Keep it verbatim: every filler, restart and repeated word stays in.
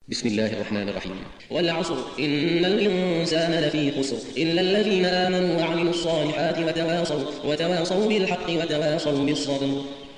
بسم الله الرحمن الرحيم. والعصر إن الإنسان لفي خسر إلا الذين آمنوا وعملوا الصالحات وتواصوا, وتواصوا بالحق وتواصوا بالصبر.